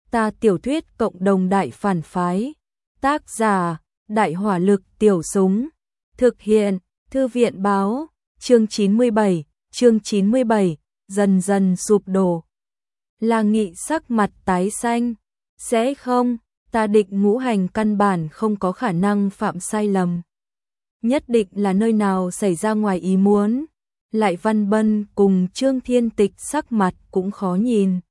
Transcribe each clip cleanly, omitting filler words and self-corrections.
Ta tiểu thuyết cộng đồng đại phản phái. Tác giả, Đại hỏa lực tiểu súng. Thực hiện, Thư viện báo, chương 97, dần dần sụp đổ. La Nghị sắc mặt tái xanh. Sẽ không, ta định ngũ hành căn bản không có khả năng phạm sai lầm. Nhất định là nơi nào xảy ra ngoài ý muốn. Lại Văn Bân cùng Trương Thiên Tịch sắc mặt cũng khó nhìn.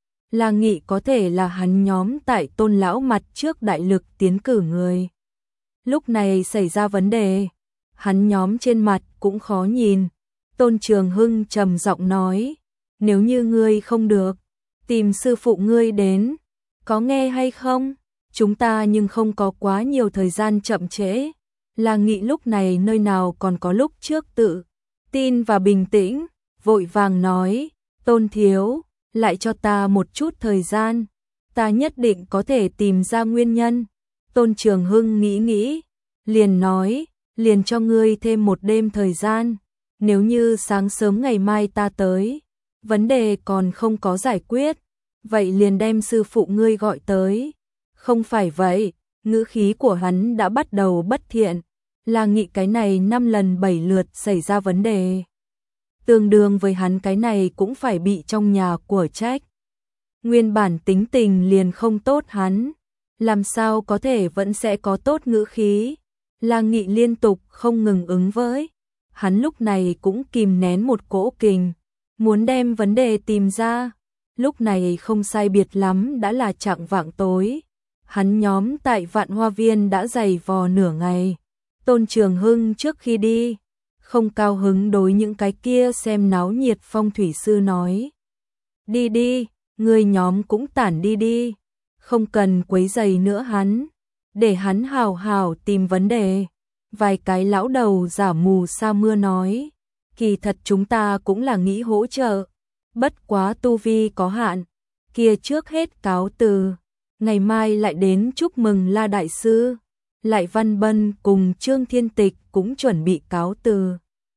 La Nghị có thể là hắn nhóm tại Tôn lão mặt trước đại lực tiến cử người. Lúc này xảy ra vấn đề, hắn nhóm trên mặt cũng khó nhìn. Tôn Trường Hưng trầm giọng nói, nếu như ngươi không được, tìm sư phụ ngươi đến, có nghe hay không? Chúng ta nhưng không có quá nhiều thời gian chậm trễ. La Nghị lúc này nơi nào còn có lúc trước tự tin và bình tĩnh, vội vàng nói, Tôn thiếu, lại cho ta một chút thời gian, ta nhất định có thể tìm ra nguyên nhân. Tôn Trường Hưng nghĩ, liền nói, liền cho ngươi thêm một đêm thời gian, nếu như sáng sớm ngày mai ta tới, vấn đề còn không có giải quyết, vậy liền đem sư phụ ngươi gọi tới. Không phải vậy, ngữ khí của hắn đã bắt đầu bất thiện. La Nghị cái này 5 lần 7 lượt xảy ra vấn đề. Tương đương với hắn cái này cũng phải bị trong nhà của trách. Nguyên bản tính tình liền không tốt hắn, làm sao có thể vẫn sẽ có tốt ngữ khí. La Nghị liên tục không ngừng ứng với. Hắn lúc này cũng kìm nén một cỗ kình, muốn đem vấn đề tìm ra. Lúc này không sai biệt lắm đã là chạng vạng tối. Hắn nhóm tại Vạn Hoa Viên đã giày vò nửa ngày. Tôn Trường Hưng trước khi đi, không cao hứng đối những cái kia xem náo nhiệt phong thủy sư nói. Đi đi, người nhóm cũng tản đi đi, không cần quấy rầy nữa hắn, để hắn hào hào tìm vấn đề. Vài cái lão đầu giả mù sa mưa nói, kỳ thật chúng ta cũng là nghĩ hỗ trợ, bất quá tu vi có hạn, kia trước hết cáo từ, ngày mai lại đến chúc mừng La Đại Sư. Lại Văn Bân cùng Trương Thiên Tịch cũng chuẩn bị cáo từ.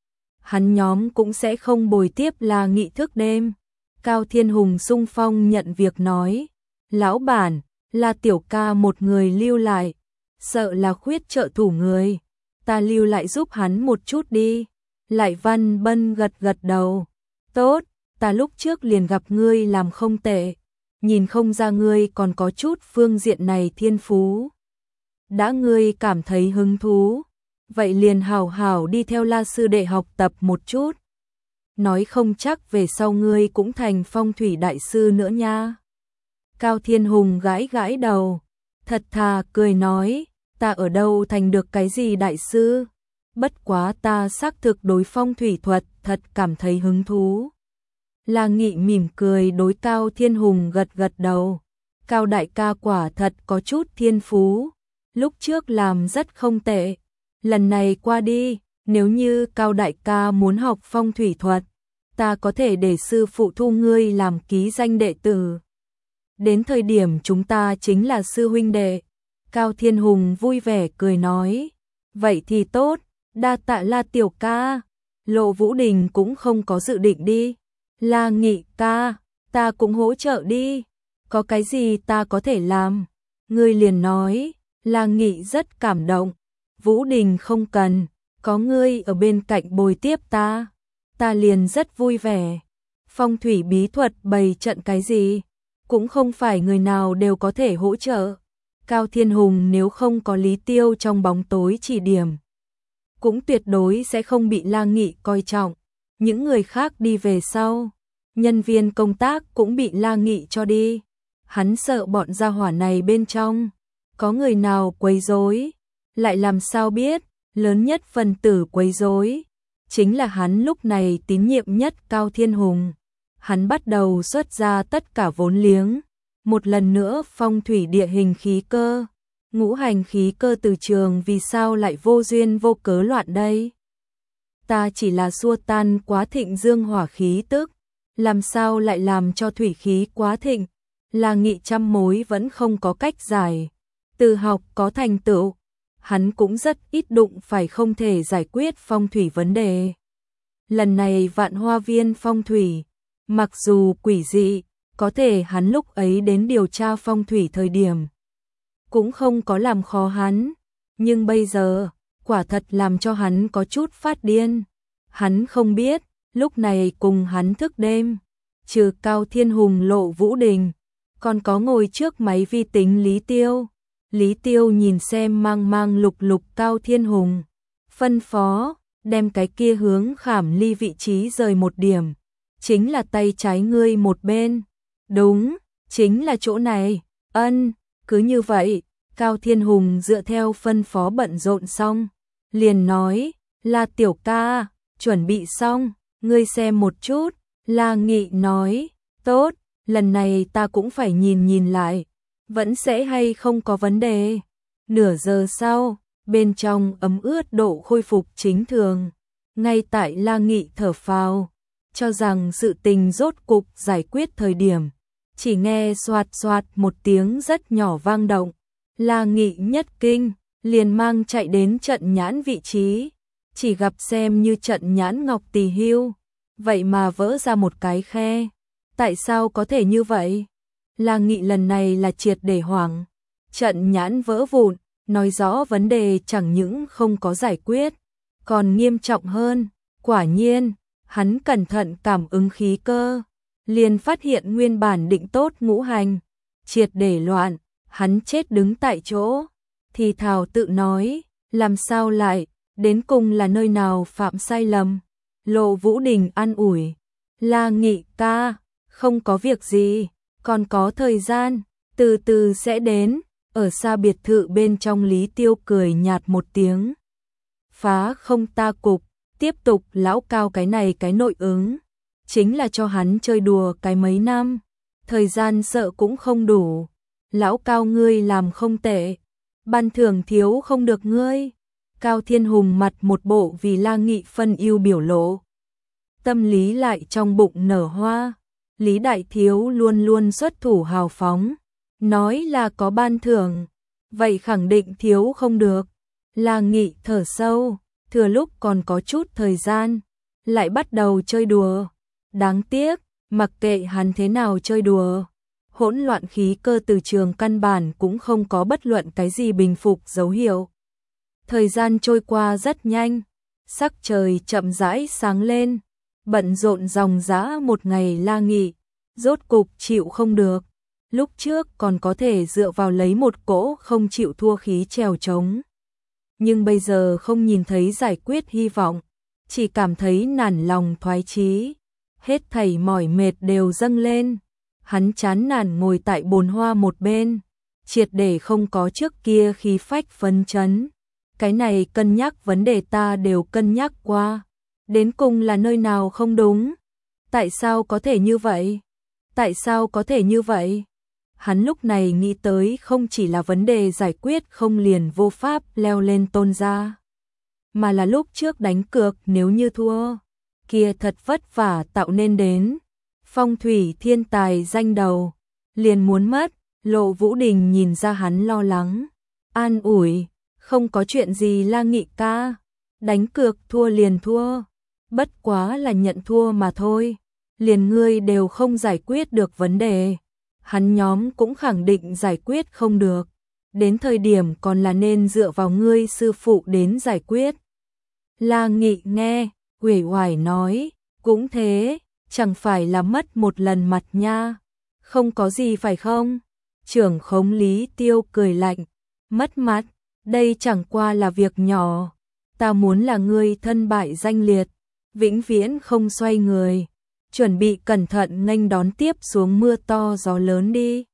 Hắn nhóm cũng sẽ không bồi tiếp La Nghị thức đêm. Cao Thiên Hùng xung phong nhận việc nói, lão bản, La tiểu ca một người lưu lại, sợ là khuyết trợ thủ người, ta lưu lại giúp hắn một chút đi. Lại Văn Bân gật gật đầu, tốt, ta lúc trước liền gặp ngươi làm không tệ, nhìn không ra ngươi còn có chút phương diện này thiên phú. Đã ngươi cảm thấy hứng thú, vậy liền hào hào đi theo La sư đệ học tập một chút. Nói không chắc về sau ngươi cũng thành phong thủy đại sư nữa nha. Cao Thiên Hùng gãi gãi đầu, thật thà cười nói, ta ở đâu thành được cái gì đại sư, bất quá ta xác thực đối phong thủy thuật thật cảm thấy hứng thú. La Nghị mỉm cười đối Cao Thiên Hùng gật gật đầu, Cao đại ca quả thật có chút thiên phú. Lúc trước làm rất không tệ, lần này qua đi, nếu như Cao đại ca muốn học phong thủy thuật, ta có thể để sư phụ thu ngươi làm ký danh đệ tử. Đến thời điểm chúng ta chính là sư huynh đệ. Cao Thiên Hùng vui vẻ cười nói, vậy thì tốt, đa tạ La tiểu ca. Lộ Vũ Đình cũng không có dự định đi. La Nghị ca, ta cũng hỗ trợ đi, có cái gì ta có thể làm, ngươi liền nói. La Nghị rất cảm động, Vũ Đình không cần, có ngươi ở bên cạnh bồi tiếp ta liền rất vui vẻ. Phong thủy bí thuật bày trận cái gì, cũng không phải người nào đều có thể hỗ trợ. Cao Thiên Hùng nếu không có Lý Tiêu trong bóng tối chỉ điểm, cũng tuyệt đối sẽ không bị La Nghị coi trọng. Những người khác đi về sau, nhân viên công tác cũng bị La Nghị cho đi. Hắn sợ bọn gia hỏa này bên trong có người nào quấy rối, lại làm sao biết, lớn nhất phần tử quấy rối chính là hắn lúc này tín nhiệm nhất Cao Thiên Hùng. Hắn bắt đầu xuất ra tất cả vốn liếng, một lần nữa phong thủy địa hình khí cơ, ngũ hành khí cơ từ trường vì sao lại vô duyên vô cớ loạn đây? Ta chỉ là xua tan quá thịnh dương hỏa khí tức, làm sao lại làm cho thủy khí quá thịnh? La Nghị trăm mối vẫn không có cách giải. Từ học có thành tựu, hắn cũng rất ít đụng phải không thể giải quyết phong thủy vấn đề. Lần này Vạn Hoa Viên phong thủy, mặc dù quỷ dị, có thể hắn lúc ấy đến điều tra phong thủy thời điểm cũng không có làm khó hắn, nhưng bây giờ, quả thật làm cho hắn có chút phát điên. Hắn không biết, lúc này cùng hắn thức đêm, trừ Cao Thiên Hùng Lộ Vũ Đình, còn có ngồi trước máy vi tính Lý Tiêu. Lý Tiêu nhìn xem mang mang lục lục Cao Thiên Hùng, phân phó, đem cái kia hướng Khảm Ly vị trí rời một điểm, chính là tay trái ngươi một bên. Đúng, chính là chỗ này. Ân, cứ như vậy. Cao Thiên Hùng dựa theo phân phó bận rộn xong, liền nói, La tiểu ca, chuẩn bị xong, ngươi xem một chút. La Nghị nói, tốt, lần này ta cũng phải nhìn lại, vẫn sẽ hay không có vấn đề. Nửa giờ sau, bên trong ấm ướt độ khôi phục chính thường. Ngay tại La Nghị thở phào, cho rằng sự tình rốt cục giải quyết thời điểm, chỉ nghe xoạt xoạt một tiếng rất nhỏ vang động. La Nghị nhất kinh, liền mang chạy đến trận nhãn vị trí, chỉ gặp xem như trận nhãn ngọc tỳ hưu, vậy mà vỡ ra một cái khe. Tại sao có thể như vậy? La Nghị lần này là triệt để hoảng. Trận nhãn vỡ vụn, nói rõ vấn đề chẳng những không có giải quyết, còn nghiêm trọng hơn. Quả nhiên, hắn cẩn thận cảm ứng khí cơ, liền phát hiện nguyên bản định tốt ngũ hành triệt để loạn. Hắn chết đứng tại chỗ, thì thào tự nói, làm sao lại, đến cùng là nơi nào phạm sai lầm. Lộ Vũ Đình an ủi, La Nghị ca, không có việc gì, còn có thời gian, từ từ sẽ đến. Ở xa biệt thự bên trong Lý Tiêu cười nhạt một tiếng, phá không ta cục, tiếp tục lão Cao cái này cái nội ứng, chính là cho hắn chơi đùa cái mấy năm, thời gian sợ cũng không đủ. Lão Cao ngươi làm không tệ, ban thưởng thiếu không được ngươi. Cao Thiên Hùng mặt một bộ vì La Nghị phân ưu biểu lộ, tâm lý lại trong bụng nở hoa. Lý đại thiếu luôn luôn xuất thủ hào phóng, nói là có ban thưởng, vậy khẳng định thiếu không được. La Nghị thở sâu, thừa lúc còn có chút thời gian, lại bắt đầu chơi đùa. Đáng tiếc, mặc kệ hắn thế nào chơi đùa, hỗn loạn khí cơ từ trường căn bản cũng không có bất luận cái gì bình phục dấu hiệu. Thời gian trôi qua rất nhanh, sắc trời chậm rãi sáng lên, bận rộn ròng rã một ngày. La Nghị rốt cục chịu không được, lúc trước còn có thể dựa vào lấy một cỗ không chịu thua khí trèo trống, nhưng bây giờ không nhìn thấy giải quyết hy vọng, chỉ cảm thấy nản lòng thoái chí, hết thảy mỏi mệt đều dâng lên. Hắn chán nản ngồi tại bồn hoa một bên, triệt để không có trước kia khí phách phấn chấn. Cái này cân nhắc vấn đề ta đều cân nhắc qua, đến cùng là nơi nào không đúng? Tại sao có thể như vậy? Tại sao có thể như vậy? Hắn lúc này nghĩ tới không chỉ là vấn đề giải quyết không liền vô pháp leo lên tôn gia, mà là lúc trước đánh cược nếu như thua, kia thật vất vả tạo nên đến phong thủy thiên tài danh đầu, liền muốn mất. Lộ Vũ Đình nhìn ra hắn lo lắng, an ủi, không có chuyện gì La Nghị ca, đánh cược thua liền thua, bất quá là nhận thua mà thôi, liền ngươi đều không giải quyết được vấn đề, hắn nhóm cũng khẳng định giải quyết không được, đến thời điểm còn là nên dựa vào ngươi sư phụ đến giải quyết. La Nghị nghe, uể oải nói, cũng thế, chẳng phải là mất một lần mặt nha, không có gì phải không? Trưởng khống Lý Tiêu cười lạnh, mất mặt, đây chẳng qua là việc nhỏ, ta muốn là ngươi thân bại danh liệt, vĩnh viễn không xoay người, chuẩn bị cẩn thận nghênh đón tiếp xuống mưa to gió lớn đi.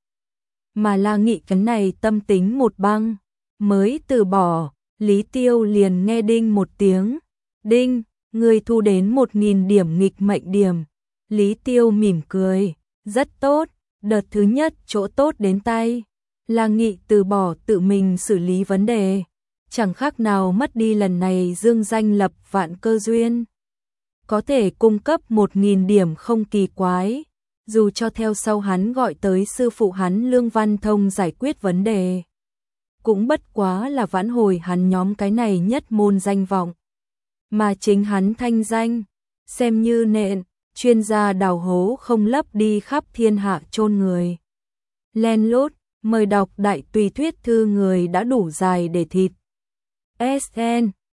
Mà La Nghị cái này tâm tính một băng, mới từ bỏ, Lý Tiêu liền nghe đinh một tiếng, đinh, ngươi thu đến 1000 điểm nghịch mệnh điểm. Lý Tiêu mỉm cười, rất tốt, đợt thứ nhất chỗ tốt đến tay. La Nghị từ bỏ tự mình xử lý vấn đề, chẳng khác nào mất đi lần này dương danh lập vạn cơ duyên. Có thể cung cấp 1000 điểm không kỳ quái, dù cho theo sau hắn gọi tới sư phụ hắn Lương Văn Thông giải quyết vấn đề, cũng bất quá là vãn hồi hắn nhóm cái này nhất môn danh vọng, mà chính hắn thanh danh xem như nện. chuyên gia đào hố không lấp đi khắp thiên hạ chôn người. Len lút, mời đọc đại tùy thuyết thư người đã đủ dài để thịt. SN